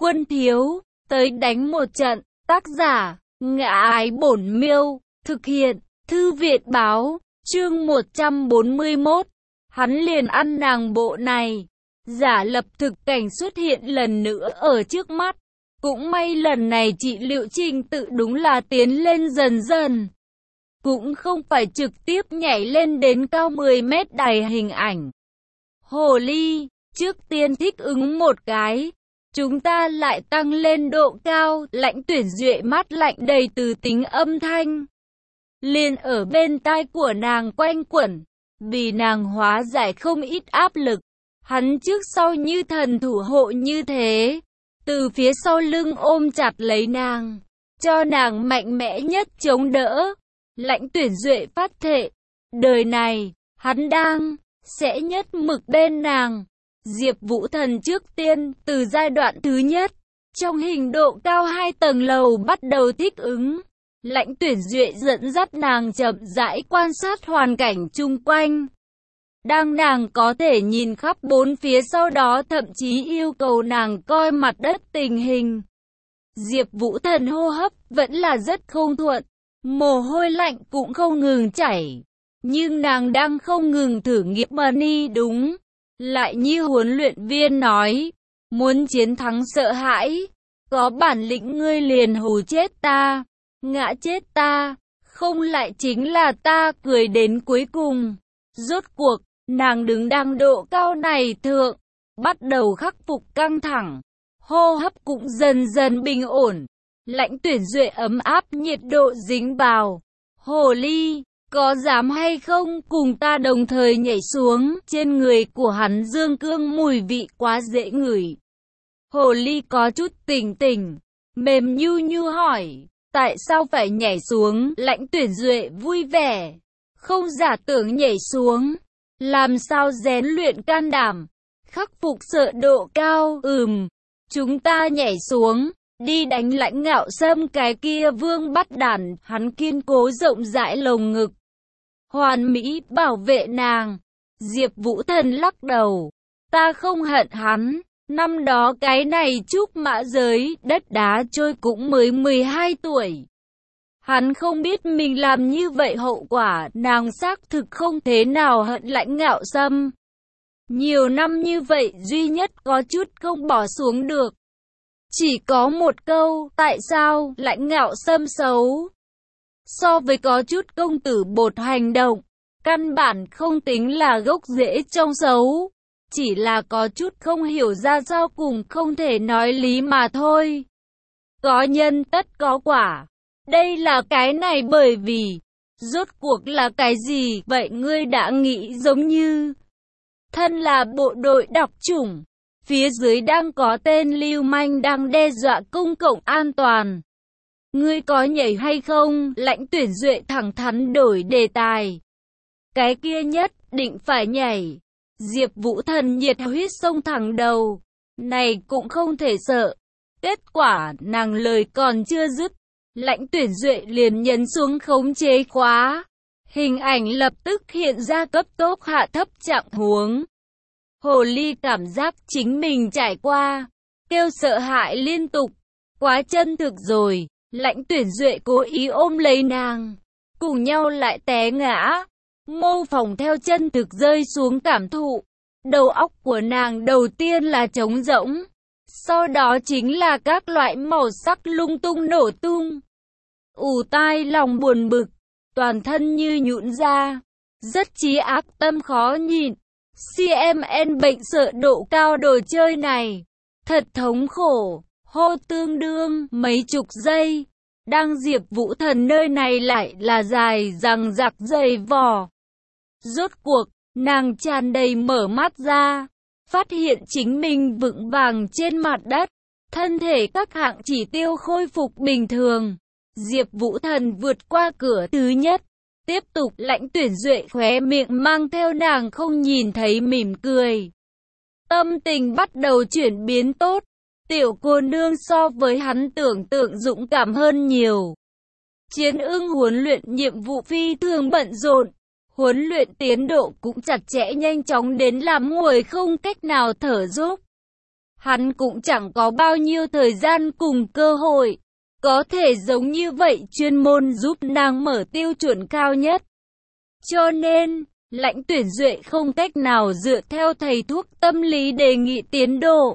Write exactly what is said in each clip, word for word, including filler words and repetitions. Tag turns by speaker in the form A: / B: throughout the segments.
A: Quân thiếu, tới đánh một trận. Tác giả, Ngã Ái Bổn Miêu. Thực hiện, Thư viện báo. Chương một trăm bốn mươi mốt. Hắn liền ăn nàng bộ này. Giả lập thực cảnh xuất hiện lần nữa ở trước mắt. Cũng may lần này trị liệu trình tự đúng là tiến lên dần dần. Cũng không phải trực tiếp nhảy lên đến cao mười mét đài hình ảnh. Hồ ly, trước tiên thích ứng một cái. Chúng ta lại tăng lên độ cao. Lãnh Tuyển Duệ mắt lạnh đầy từ tính âm thanh. Liền ở bên tai của nàng quanh quẩn. Vì nàng hóa giải không ít áp lực. Hắn trước sau như thần thủ hộ như thế. Từ phía sau lưng ôm chặt lấy nàng. Cho nàng mạnh mẽ nhất chống đỡ. Lãnh Tuyển Duệ phát thệ. Đời này, hắn đang, sẽ nhất mực bên nàng. Diệp Vũ Thần trước tiên, từ giai đoạn thứ nhất. Trong hình độ cao hai tầng lầu bắt đầu thích ứng. Lãnh Tuyển Duệ dẫn dắt nàng chậm rãi quan sát hoàn cảnh chung quanh. Đang nàng có thể nhìn khắp bốn phía, sau đó thậm chí yêu cầu nàng coi mặt đất tình hình. Diệp Vũ Thần hô hấp vẫn là rất không thuận, mồ hôi lạnh cũng không ngừng chảy. Nhưng nàng đang không ngừng thử nghiệm money đúng. Lại như huấn luyện viên nói, muốn chiến thắng sợ hãi, có bản lĩnh ngươi liền hù chết ta, ngã chết ta, không lại chính là ta. Cười đến cuối cùng. Rốt cuộc, nàng đứng đang độ cao này thượng, bắt đầu khắc phục căng thẳng, hô hấp cũng dần dần bình ổn. Lãnh Tuyển Duệ ấm áp nhiệt độ dính vào. Hồ ly, có dám hay không cùng ta đồng thời nhảy xuống? Trên người của hắn dương cương mùi vị quá dễ ngửi. Hồ ly có chút tỉnh tỉnh, mềm nhu nhu hỏi, tại sao phải nhảy xuống? Lãnh Tuyển Duệ vui vẻ, không giả tưởng nhảy xuống. Làm sao rèn luyện can đảm, khắc phục sợ độ cao? Ừm, chúng ta nhảy xuống, đi đánh Lãnh Ngạo Sâm cái kia vương bắt đản. Hắn kiên cố rộng rãi lồng ngực, hoàn mỹ bảo vệ nàng. Diệp Vũ Thần lắc đầu, ta không hận hắn. Năm đó cái này trúc mã giới, đất đá trôi cũng mới mười hai tuổi. Hắn không biết mình làm như vậy hậu quả. Nàng xác thực không thế nào hận Lãnh Ngạo Sâm. Nhiều năm như vậy duy nhất có chút không bỏ xuống được. Chỉ có một câu, tại sao Lãnh Ngạo Sâm xấu? So với có chút công tử bột hành động, căn bản không tính là gốc rễ trong xấu. Chỉ là có chút không hiểu ra sao cùng không thể nói lý mà thôi. Có nhân tất có quả. Đây là cái này bởi vì, rốt cuộc là cái gì vậy? Ngươi đã nghĩ giống như, thân là bộ đội đặc chủng, phía dưới đang có tên lưu manh đang đe dọa công cộng an toàn. Ngươi có nhảy hay không? Lãnh Tuyển Duệ thẳng thắn đổi đề tài. Cái kia nhất định phải nhảy. Diệp Vũ Thần nhiệt huyết xông thẳng đầu. Này cũng không thể sợ. Kết quả nàng lời còn chưa dứt, Lãnh Tuyển Duệ liền nhấn xuống khống chế khóa. Hình ảnh lập tức hiện ra cấp tốc hạ thấp trạng huống. Hồ ly cảm giác chính mình trải qua, kêu sợ hãi liên tục. Quá chân thực rồi. Lãnh Tuyển Duệ cố ý ôm lấy nàng, cùng nhau lại té ngã, mô phỏng theo chân thực rơi xuống cảm thụ. Đầu óc của nàng đầu tiên là trống rỗng, sau đó chính là các loại màu sắc lung tung nổ tung. Ù tai lòng buồn bực, toàn thân như nhũn ra, rất trí ác tâm khó nhìn. xê em en bệnh sợ độ cao đồ chơi này, thật thống khổ. Hô tương đương mấy chục giây, đang Diệp Vũ Thần nơi này lại là dài rằng giặc dày vò. Rốt cuộc, nàng tràn đầy mở mắt ra, phát hiện chính mình vững vàng trên mặt đất, thân thể các hạng chỉ tiêu khôi phục bình thường. Diệp Vũ Thần vượt qua cửa thứ nhất, tiếp tục. Lãnh Tuyển Duệ khóe miệng mang theo nàng không nhìn thấy mỉm cười. Tâm tình bắt đầu chuyển biến tốt. Tiểu cô nương so với hắn tưởng tượng dũng cảm hơn nhiều. Chiến ưng huấn luyện nhiệm vụ phi thường bận rộn. Huấn luyện tiến độ cũng chặt chẽ nhanh chóng đến làm người không cách nào thở dốc. hắn cũng chẳng có bao nhiêu thời gian cùng cơ hội. Có thể giống như vậy chuyên môn giúp nàng mở tiêu chuẩn cao nhất. Cho nên, Lãnh Tuyển Duệ không cách nào dựa theo thầy thuốc tâm lý đề nghị tiến độ.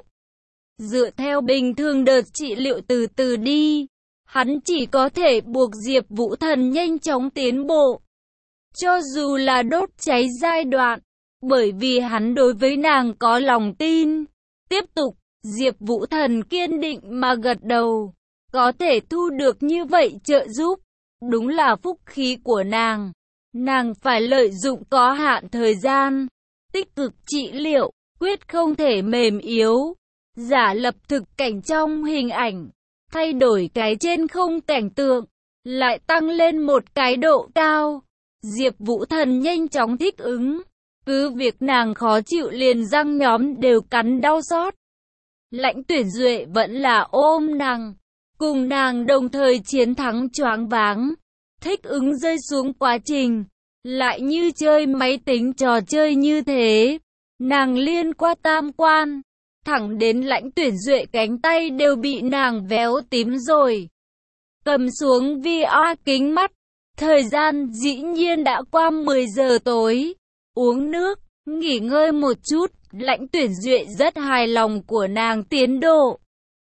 A: Dựa theo bình thường đợt trị liệu từ từ đi, hắn chỉ có thể buộc Diệp Vũ Thần nhanh chóng tiến bộ. Cho dù là đốt cháy giai đoạn, bởi vì hắn đối với nàng có lòng tin. Tiếp tục, Diệp Vũ Thần kiên định mà gật đầu. Có thể thu được như vậy trợ giúp, đúng là phúc khí của nàng. Nàng phải lợi dụng có hạn thời gian, tích cực trị liệu, quyết không thể mềm yếu. Giả lập thực cảnh trong hình ảnh, thay đổi cái trên không cảnh tượng, lại tăng lên một cái độ cao. Diệp Vũ Thần nhanh chóng thích ứng, cứ việc nàng khó chịu liền răng nhóm đều cắn đau xót. Lãnh Tuyển Duệ vẫn là ôm nàng, cùng nàng đồng thời chiến thắng choáng váng, thích ứng rơi xuống quá trình, lại như chơi máy tính trò chơi như thế. Nàng liên qua tam quan, thẳng đến Lãnh Tuyển Duệ cánh tay đều bị nàng véo tím rồi. Cầm xuống vi a kính mắt, thời gian dĩ nhiên đã qua mười giờ tối. Uống nước, nghỉ ngơi một chút, Lãnh Tuyển Duệ rất hài lòng của nàng tiến độ.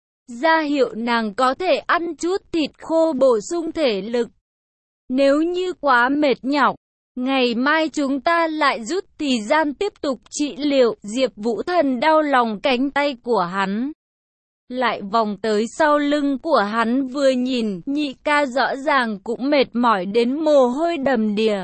A: Ra hiệu nàng có thể ăn chút thịt khô bổ sung thể lực. Nếu như quá mệt nhọc, ngày mai chúng ta lại rút thời gian tiếp tục trị liệu. Diệp Vũ Thần đau lòng cánh tay của hắn, lại vòng tới sau lưng của hắn vừa nhìn, nhị ca rõ ràng cũng mệt mỏi đến mồ hôi đầm đìa.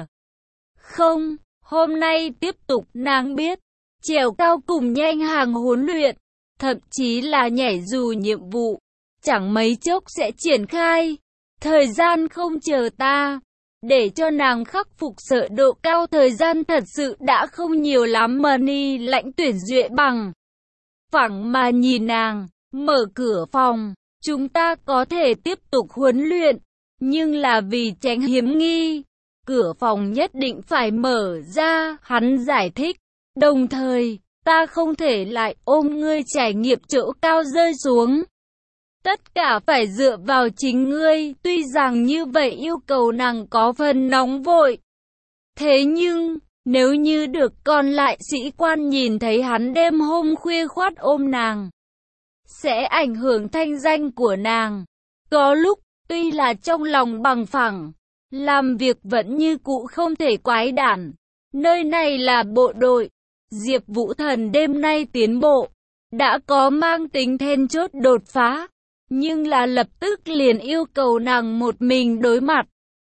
A: Không, hôm nay tiếp tục, nàng biết, trèo cao cùng nhanh hàng huấn luyện, thậm chí là nhảy dù nhiệm vụ, chẳng mấy chốc sẽ triển khai. Thời gian không chờ ta, để cho nàng khắc phục sợ độ cao thời gian thật sự đã không nhiều lắm mà ni. Lãnh Tuyển Duệ bằng phẳng mà nhìn nàng, mở cửa phòng, chúng ta có thể tiếp tục huấn luyện, nhưng là vì tránh hiểm nghi, cửa phòng nhất định phải mở ra, hắn giải thích, đồng thời, ta không thể lại ôm ngươi trải nghiệm chỗ cao rơi xuống. Tất cả phải dựa vào chính ngươi, tuy rằng như vậy yêu cầu nàng có phần nóng vội. Thế nhưng, nếu như được còn lại sĩ quan nhìn thấy hắn đêm hôm khuya khoắt ôm nàng, sẽ ảnh hưởng thanh danh của nàng. Có lúc, tuy là trong lòng bằng phẳng, làm việc vẫn như cũ không thể quái đản. Nơi này là bộ đội. Diệp Vũ Thần đêm nay tiến bộ, đã có mang tính then chốt đột phá, nhưng là lập tức liền yêu cầu nàng một mình đối mặt.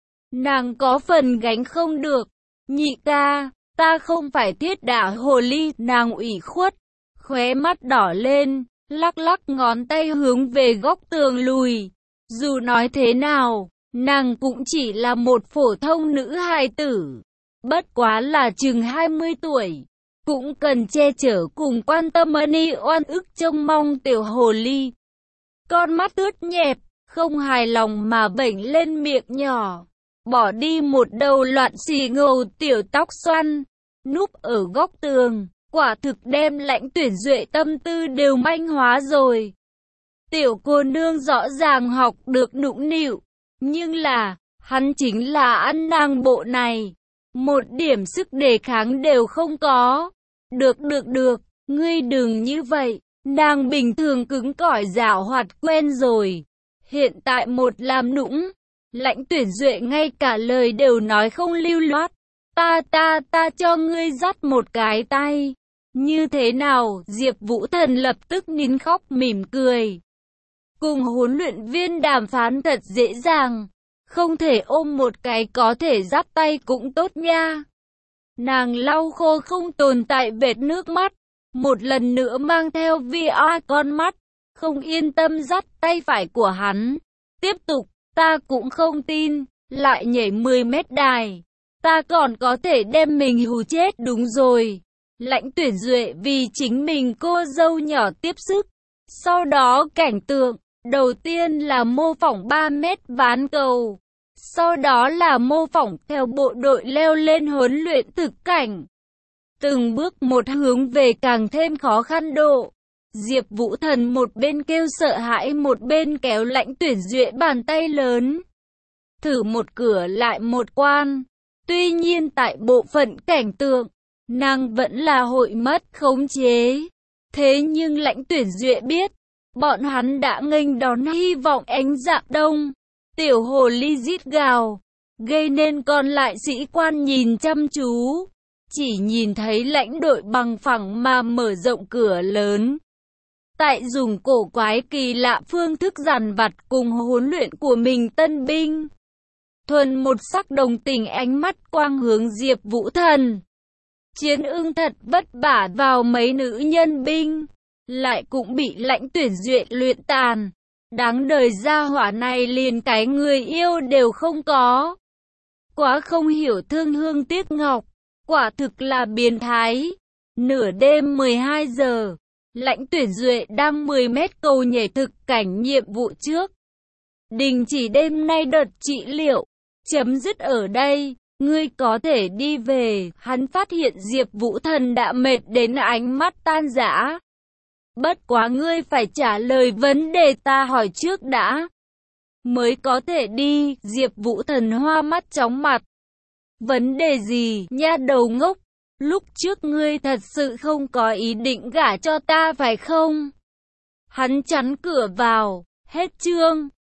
A: Nàng có phần gánh không được. Nhị ca, ta không phải thiết đả hồ ly. Nàng ủy khuất, khóe mắt đỏ lên, lắc lắc ngón tay hướng về góc tường lùi. Dù nói thế nào, nàng cũng chỉ là một phổ thông nữ hài tử, bất quá là chừng hai mươi tuổi, cũng cần che chở cùng quan tâm ni oan ức trông mong tiểu hồ ly. Con mắt ướt nhẹp, không hài lòng mà vểnh lên miệng nhỏ, bỏ đi một đầu loạn xì ngầu tiểu tóc xoăn, núp ở góc tường, quả thực đem Lãnh Tuyển Duệ tâm tư đều manh hóa rồi. Tiểu cô nương rõ ràng học được nũng nịu, nhưng là, hắn chính là ăn nàng bộ này, một điểm sức đề kháng đều không có. Được được được, ngươi đừng như vậy, nàng bình thường cứng cỏi giảo hoạt quen rồi, hiện tại một làm nũng. Lãnh Tuyển Duệ ngay cả lời đều nói không lưu loát. Ta ta ta cho ngươi dắt một cái tay. Như thế nào? Diệp Vũ Thần lập tức nín khóc mỉm cười. Cùng huấn luyện viên đàm phán thật dễ dàng, không thể ôm một cái có thể dắt tay cũng tốt nha. Nàng lau khô không tồn tại vệt nước mắt, một lần nữa mang theo vi a con mắt, không yên tâm dắt tay phải của hắn. Tiếp tục, ta cũng không tin, lại nhảy mười mét đài, ta còn có thể đem mình hù chết. Đúng rồi, Lãnh Tuyển Duệ vì chính mình cô dâu nhỏ tiếp sức. Sau đó cảnh tượng, đầu tiên là mô phỏng ba mét ván cầu, sau đó là mô phỏng theo bộ đội leo lên huấn luyện thực cảnh. Từng bước một hướng về càng thêm khó khăn độ. Diệp Vũ Thần một bên kêu sợ hãi một bên kéo Lãnh Tuyển Duệ bàn tay lớn. Thử một cửa lại một quan. Tuy nhiên tại bộ phận cảnh tượng, nàng vẫn là hội mất khống chế. Thế nhưng Lãnh Tuyển Duệ biết, bọn hắn đã nghênh đón hy vọng ánh dạng đông. Tiểu hồ ly rít gào, gây nên còn lại sĩ quan nhìn chăm chú. Chỉ nhìn thấy lãnh đội bằng phẳng mà mở rộng cửa lớn. Tại dùng cổ quái kỳ lạ phương thức giàn vặt cùng huấn luyện của mình tân binh. Thuần một sắc đồng tình ánh mắt quang hướng Diệp Vũ Thần. Chiến ưng thật vất vả vào mấy nữ nhân binh, lại cũng bị Lãnh Tuyển Duệ luyện tàn. Đáng đời gia hỏa này liền cái người yêu đều không có. Quá không hiểu thương hương tiếc ngọc, quả thực là biến thái. Nửa đêm mười hai giờ, Lãnh Tuyển Duệ đang mười mét cầu nhảy thực cảnh nhiệm vụ trước. Đình chỉ đêm nay đợt trị liệu, chấm dứt ở đây, ngươi có thể đi về. Hắn phát hiện Diệp Vũ Thần đã mệt đến ánh mắt tan rã. Bất quá ngươi phải trả lời vấn đề ta hỏi trước đã, mới có thể đi. Diệp Vũ Thần hoa mắt chóng mặt. Vấn đề gì, nha đầu ngốc? Lúc trước ngươi thật sự không có ý định gả cho ta phải không? Hắn chắn cửa vào. Hết chương.